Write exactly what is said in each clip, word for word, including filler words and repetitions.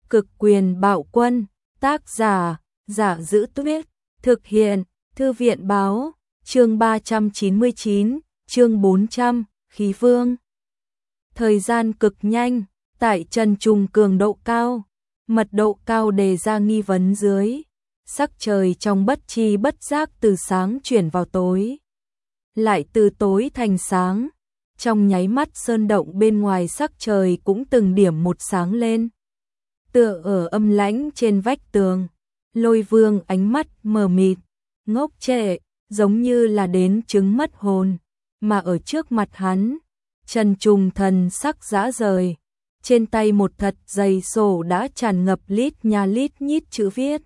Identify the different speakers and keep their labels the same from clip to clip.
Speaker 1: Cực quyền bạo quân, tác giả, Giả Giữ Tuyết, thực hiện, Thư viện báo, chương ba trăm chín mươi chín, chương bốn trăm, Khí Vương. Thời gian cực nhanh, tại trần trùng cường độ cao, mật độ cao đề ra nghi vấn dưới, sắc trời trong bất chi bất giác từ sáng chuyển vào tối, lại từ tối thành sáng, trong nháy mắt sơn động bên ngoài sắc trời cũng từng điểm một sáng lên. Tựa ở âm lãnh trên vách tường, Lôi Vương ánh mắt mờ mịt, ngốc trệ, giống như là đến chứng mất hồn, mà ở trước mặt hắn, Trần Trùng thần sắc rã rời, trên tay một thật dày sổ đã tràn ngập lít nha lít nhít chữ viết.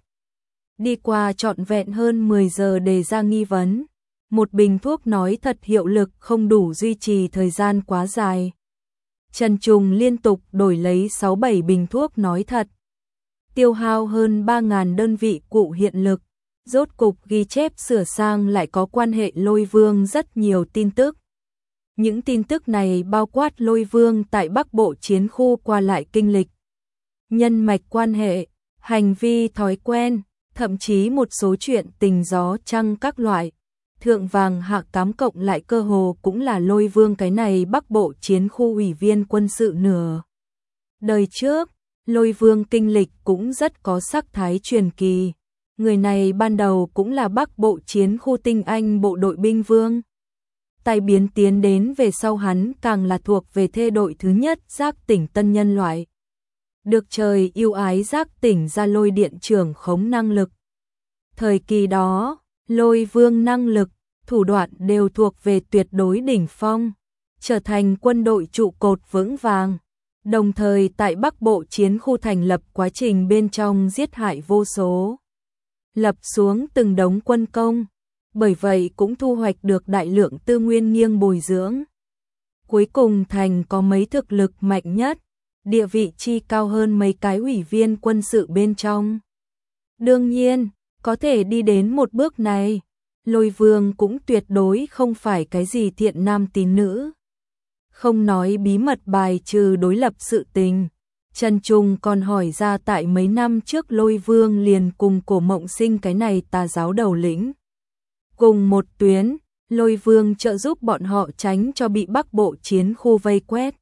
Speaker 1: Đi qua trọn vẹn hơn mười giờ đề ra nghi vấn, một bình thuốc nói thật hiệu lực không đủ duy trì thời gian quá dài. Trần Trùng liên tục đổi lấy sáu bảy bình thuốc nói thật, tiêu hao hơn ba nghìn đơn vị cụ hiện lực, rốt cục ghi chép sửa sang lại có quan hệ Lôi Vương rất nhiều tin tức. Những tin tức này bao quát Lôi Vương tại Bắc Bộ chiến khu qua lại kinh lịch, nhân mạch quan hệ, hành vi thói quen, thậm chí một số chuyện tình gió trăng các loại. Thượng vàng hạ cám cộng lại cơ hồ cũng là Lôi Vương cái này Bắc Bộ chiến khu ủy viên quân sự nửa đời trước. Lôi Vương kinh lịch cũng rất có sắc thái truyền kỳ. Người này ban đầu cũng là Bắc Bộ chiến khu tinh anh bộ đội binh vương. Tài biến tiến đến về sau hắn càng là thuộc về thê đội thứ nhất giác tỉnh tân nhân loại. Được trời yêu ái giác tỉnh ra lôi điện trưởng khống năng lực. Thời kỳ đó, Lôi Vương năng lực, thủ đoạn đều thuộc về tuyệt đối đỉnh phong, trở thành quân đội trụ cột vững vàng. Đồng thời tại Bắc Bộ chiến khu thành lập quá trình bên trong giết hại vô số, lập xuống từng đống quân công, bởi vậy cũng thu hoạch được đại lượng tư nguyên nghiêng bồi dưỡng. Cuối cùng thành có mấy thực lực mạnh nhất, địa vị chi cao hơn mấy cái ủy viên quân sự bên trong. Đương nhiên, có thể đi đến một bước này, Lôi Vương cũng tuyệt đối không phải cái gì thiện nam tín nữ. Không nói bí mật bài trừ đối lập sự tình, Trần Trùng còn hỏi ra tại mấy năm trước Lôi Vương liền cùng Cổ Mộng Sinh cái này tà giáo đầu lĩnh. Cùng một tuyến, Lôi Vương trợ giúp bọn họ tránh cho bị Bắc Bộ chiến khu vây quét.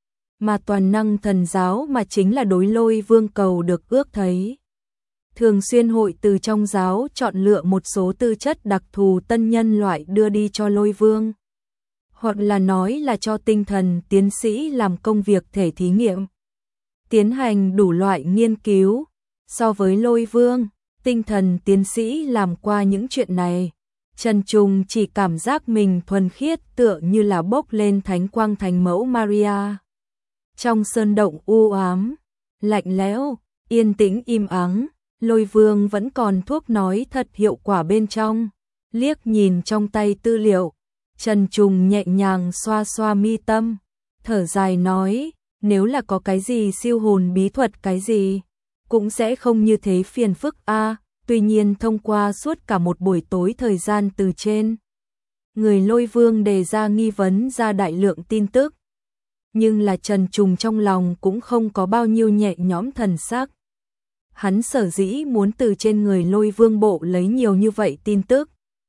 Speaker 1: Mà toàn năng thần giáo mà chính là đối Lôi Vương cầu được ước thấy. Thường xuyên hội từ trong giáo chọn lựa một số tư chất đặc thù tân nhân loại đưa đi cho Lôi Vương. Hoặc là nói là cho tinh thần tiến sĩ làm công việc thể thí nghiệm, tiến hành đủ loại nghiên cứu. So với Lôi Vương, tinh thần tiến sĩ làm qua những chuyện này, Trần Trùng chỉ cảm giác mình thuần khiết tựa như là bốc lên thánh quang thánh mẫu Maria. Trong sơn động u ám, lạnh lẽo, yên tĩnh im ắng, Lôi Vương vẫn còn thuốc nói thật hiệu quả bên trong. Liếc nhìn trong tay tư liệu, Trần Trùng nhẹ nhàng xoa xoa mi tâm, thở dài nói, nếu là có cái gì siêu hồn bí thuật cái gì, cũng sẽ không như thế phiền phức a. Tuy nhiên thông qua suốt cả một buổi tối thời gian từ trên người Lôi Vương đề ra nghi vấn ra đại lượng tin tức, nhưng là Trần Trùng trong lòng cũng không có bao nhiêu nhẹ nhõm thần sắc. Hắn sở dĩ muốn từ trên người Lôi Vương bộ lấy nhiều như vậy tin tức,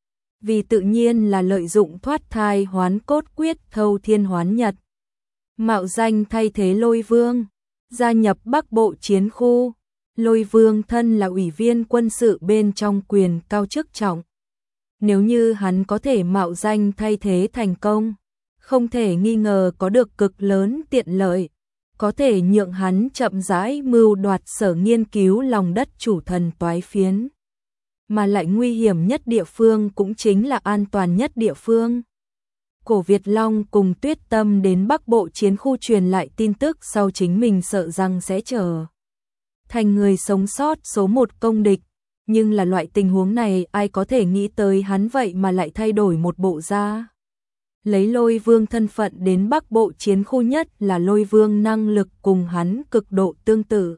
Speaker 1: vì tự nhiên là lợi dụng thoát thai hoán cốt quyết thâu thiên hoán nhật, mạo danh thay thế Lôi Vương, gia nhập Bắc Bộ chiến khu. Lôi Vương thân là ủy viên quân sự bên trong quyền cao chức trọng. Nếu như hắn có thể mạo danh thay thế thành công, không thể nghi ngờ có được cực lớn tiện lợi, có thể nhượng hắn chậm rãi mưu đoạt sở nghiên cứu lòng đất chủ thần toái phiến. Mà lại nguy hiểm nhất địa phương cũng chính là an toàn nhất địa phương. Cổ Việt Long cùng Tuyết Tâm đến Bắc Bộ chiến khu truyền lại tin tức sau chính mình sợ rằng sẽ trở thành người sống sót số một công địch, nhưng là loại tình huống này ai có thể nghĩ tới hắn vậy mà lại thay đổi một bộ da. Lấy Lôi Vương thân phận đến Bắc Bộ chiến khu nhất là Lôi Vương năng lực cùng hắn cực độ tương tự.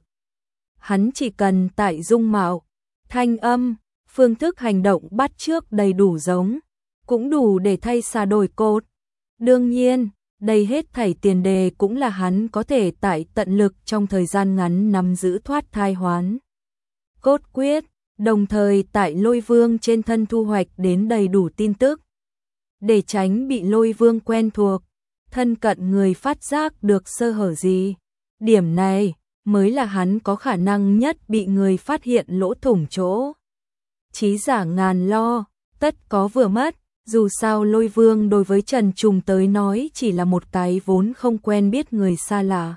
Speaker 1: Hắn chỉ cần tại dung mạo, thanh âm, phương thức hành động bắt chước đầy đủ giống, cũng đủ để thay xà đổi cốt. Đương nhiên, Đây hết thảy tiền đề cũng là hắn có thể tại tận lực trong thời gian ngắn nắm giữ thoát thai hoán cốt quyết, đồng thời tại Lôi Vương trên thân thu hoạch đến đầy đủ tin tức. Để tránh bị Lôi Vương quen thuộc, thân cận người phát giác được sơ hở gì. Điểm này mới là hắn có khả năng nhất bị người phát hiện lỗ thủng chỗ. Chí giả ngàn lo, tất có vừa mất, dù sao Lôi Vương đối với Trần Trùng tới nói chỉ là một cái vốn không quen biết người xa lạ.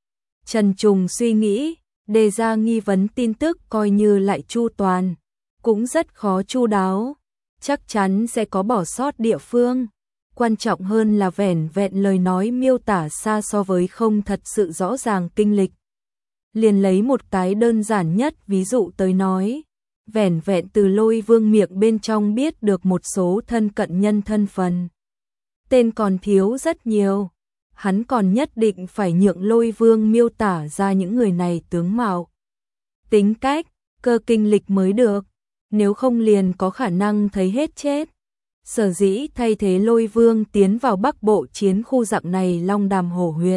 Speaker 1: Trần Trùng suy nghĩ, đề ra nghi vấn tin tức coi như lại chu toàn, cũng rất khó chu đáo, chắc chắn sẽ có bỏ sót địa phương. Quan trọng hơn là vẻn vẹn lời nói miêu tả xa so với không thật sự rõ ràng kinh lịch. Liền lấy một cái đơn giản nhất ví dụ tới nói, vẻn vẹn từ Lôi Vương miệng bên trong biết được một số thân cận nhân thân phần. Tên còn thiếu rất nhiều, hắn còn nhất định phải nhượng Lôi Vương miêu tả ra những người này tướng mạo, tính cách, cơ kinh lịch mới được, nếu không liền có khả năng thấy hết chết. Sở dĩ thay thế Lôi Vương tiến vào Bắc Bộ chiến khu dạng này long đàm hổ huyệt,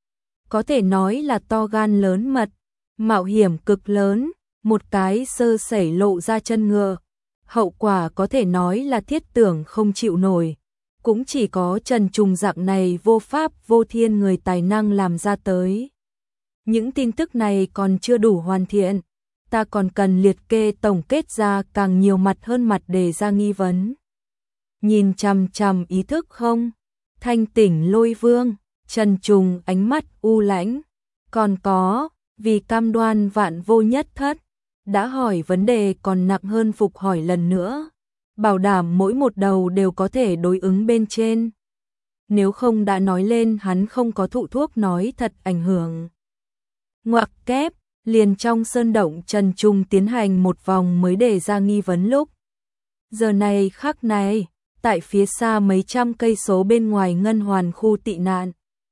Speaker 1: có thể nói là to gan lớn mật, mạo hiểm cực lớn, một cái sơ sẩy lộ ra chân ngựa, hậu quả có thể nói là thiết tưởng không chịu nổi, cũng chỉ có Trần Trùng dạng này vô pháp vô thiên người tài năng làm ra tới. Những tin tức này còn chưa đủ hoàn thiện, ta còn cần liệt kê tổng kết ra càng nhiều mặt hơn mặt đề ra nghi vấn. Nhìn chằm chằm ý thức không? Thanh tỉnh Lôi Vương, Trần Trùng ánh mắt u lãnh. Còn có, vì cam đoan vạn vô nhất thất, đã hỏi vấn đề còn nặng hơn phục hỏi lần nữa, bảo đảm mỗi một đầu đều có thể đối ứng bên trên. Nếu không đã nói lên hắn không có thụ thuốc nói thật ảnh hưởng. Ngoặc kép, liền trong sơn động Trần Trùng tiến hành một vòng mới đề ra nghi vấn lúc. Giờ này khắc này, tại phía xa mấy trăm cây số bên ngoài ngân hoàn khu tị nạn.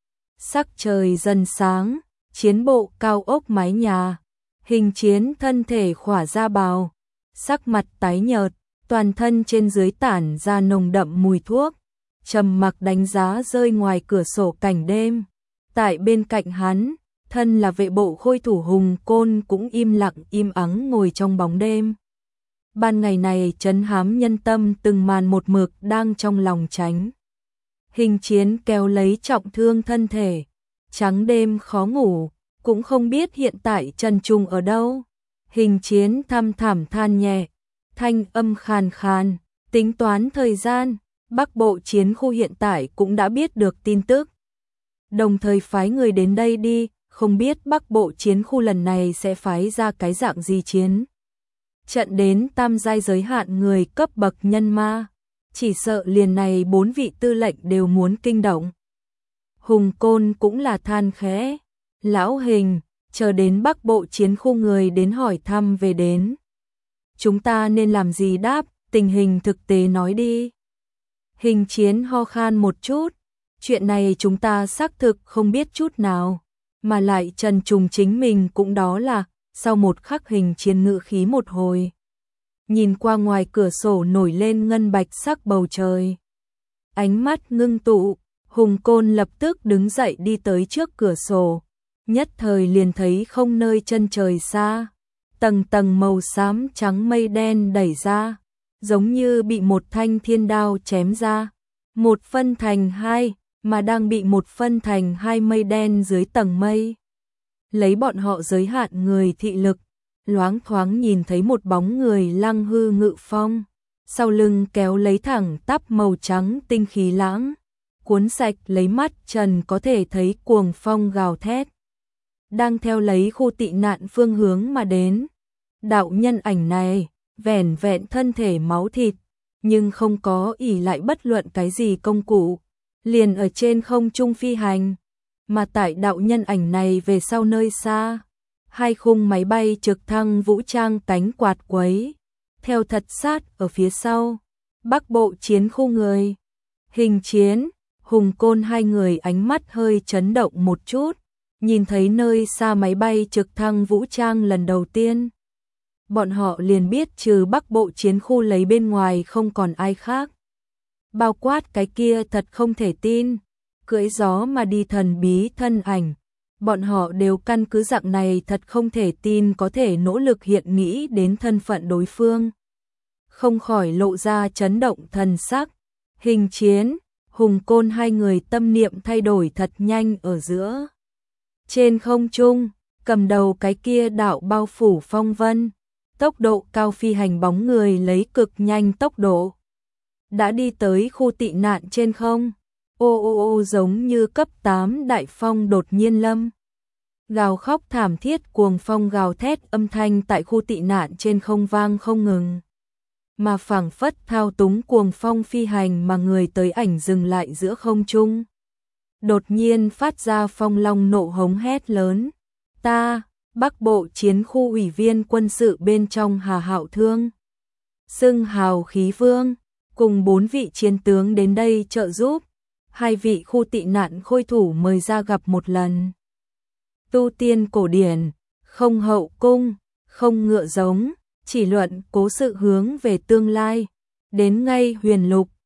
Speaker 1: Sắc trời dần sáng, chiến bộ cao ốc mái nhà, Hình Chiến thân thể khỏa ra bào, sắc mặt tái nhợt, toàn thân trên dưới tản ra nồng đậm mùi thuốc, trầm mặc đánh giá rơi ngoài cửa sổ cảnh đêm. Tại bên cạnh hắn, thân là vệ bộ Khôi Thủ Hùng Côn cũng im lặng im ắng ngồi trong bóng đêm. Ban ngày này trấn hám nhân tâm từng màn một mực đang trong lòng tránh. Hình Chiến kéo lấy trọng thương thân thể, trắng đêm khó ngủ, cũng không biết hiện tại Trần Trùng ở đâu. Hình Chiến thăm thảm than nhẹ, thanh âm khàn khàn, tính toán thời gian, Bắc Bộ chiến khu hiện tại cũng đã biết được tin tức. Đồng thời phái người đến đây đi, không biết Bắc Bộ chiến khu lần này sẽ phái ra cái dạng gì chiến. Trận đến tam giai giới hạn người cấp bậc nhân ma, chỉ sợ liền này bốn vị tư lệnh đều muốn kinh động. Hùng Côn cũng là than khẽ, lão Hình, chờ đến Bắc Bộ chiến khu người đến hỏi thăm về đến. Chúng ta nên làm gì đáp, tình hình thực tế nói đi. Hình Chiến ho khan một chút, chuyện này chúng ta xác thực không biết chút nào, mà lại Trần Trùng chính mình cũng đó là, sau một khắc Hình Chiến ngự khí một hồi. Nhìn qua ngoài cửa sổ nổi lên ngân bạch sắc bầu trời. Ánh mắt ngưng tụ, Hùng Côn lập tức đứng dậy đi tới trước cửa sổ, nhất thời liền thấy không nơi chân trời xa, tầng tầng màu xám trắng mây đen đẩy ra, giống như bị một thanh thiên đao chém ra, một phân thành hai, mà đang bị một phân thành hai mây đen dưới tầng mây. Lấy bọn họ giới hạn người thị lực, loáng thoáng nhìn thấy một bóng người lăng hư ngự phong, sau lưng kéo lấy thẳng tắp màu trắng tinh khí lãng, cuốn sạch lấy mắt Trần có thể thấy cuồng phong gào thét, đang theo lấy khu tị nạn phương hướng mà đến. Đạo nhân ảnh này, vẻn vẹn thân thể máu thịt, nhưng không có ỷ lại bất luận cái gì công cụ, liền ở trên không trung phi hành, mà tại đạo nhân ảnh này về sau nơi xa, hai khung máy bay trực thăng vũ trang cánh quạt quấy, theo thật sát ở phía sau. Bắc Bộ chiến khu người, Hình Chiến, Hùng Côn hai người ánh mắt hơi chấn động một chút, nhìn thấy nơi xa máy bay trực thăng vũ trang lần đầu tiên. Bọn họ liền biết trừ Bắc Bộ chiến khu lấy bên ngoài không còn ai khác. Bao quát cái kia thật không thể tin, cưỡi gió mà đi thần bí thân ảnh. Bọn họ đều căn cứ dạng này thật không thể tin có thể nỗ lực hiện nghĩ đến thân phận đối phương. Không khỏi lộ ra chấn động thần sắc. Hình Chiến, Hùng Côn hai người tâm niệm thay đổi thật nhanh ở giữa. Trên không trung, cầm đầu cái kia đạo bao phủ phong vân, tốc độ cao phi hành bóng người lấy cực nhanh tốc độ. Đã đi tới khu tị nạn trên không, ô ô ô giống như cấp tám đại phong đột nhiên lâm. Gào khóc thảm thiết cuồng phong gào thét âm thanh tại khu tị nạn trên không vang không ngừng. Mà phảng phất thao túng cuồng phong phi hành mà người tới ảnh dừng lại giữa không trung. Đột nhiên phát ra phong long nộ hống hét lớn. Ta, Bắc Bộ chiến khu ủy viên quân sự bên trong Hà Hạo Thương. Xưng hào khí vương, cùng bốn vị chiến tướng đến đây trợ giúp. Hai vị khu tị nạn khôi thủ mời ra gặp một lần. Tu tiên cổ điển, không hậu cung, không ngựa giống, chỉ luận cố sự hướng về tương lai. Đến ngay huyền lục,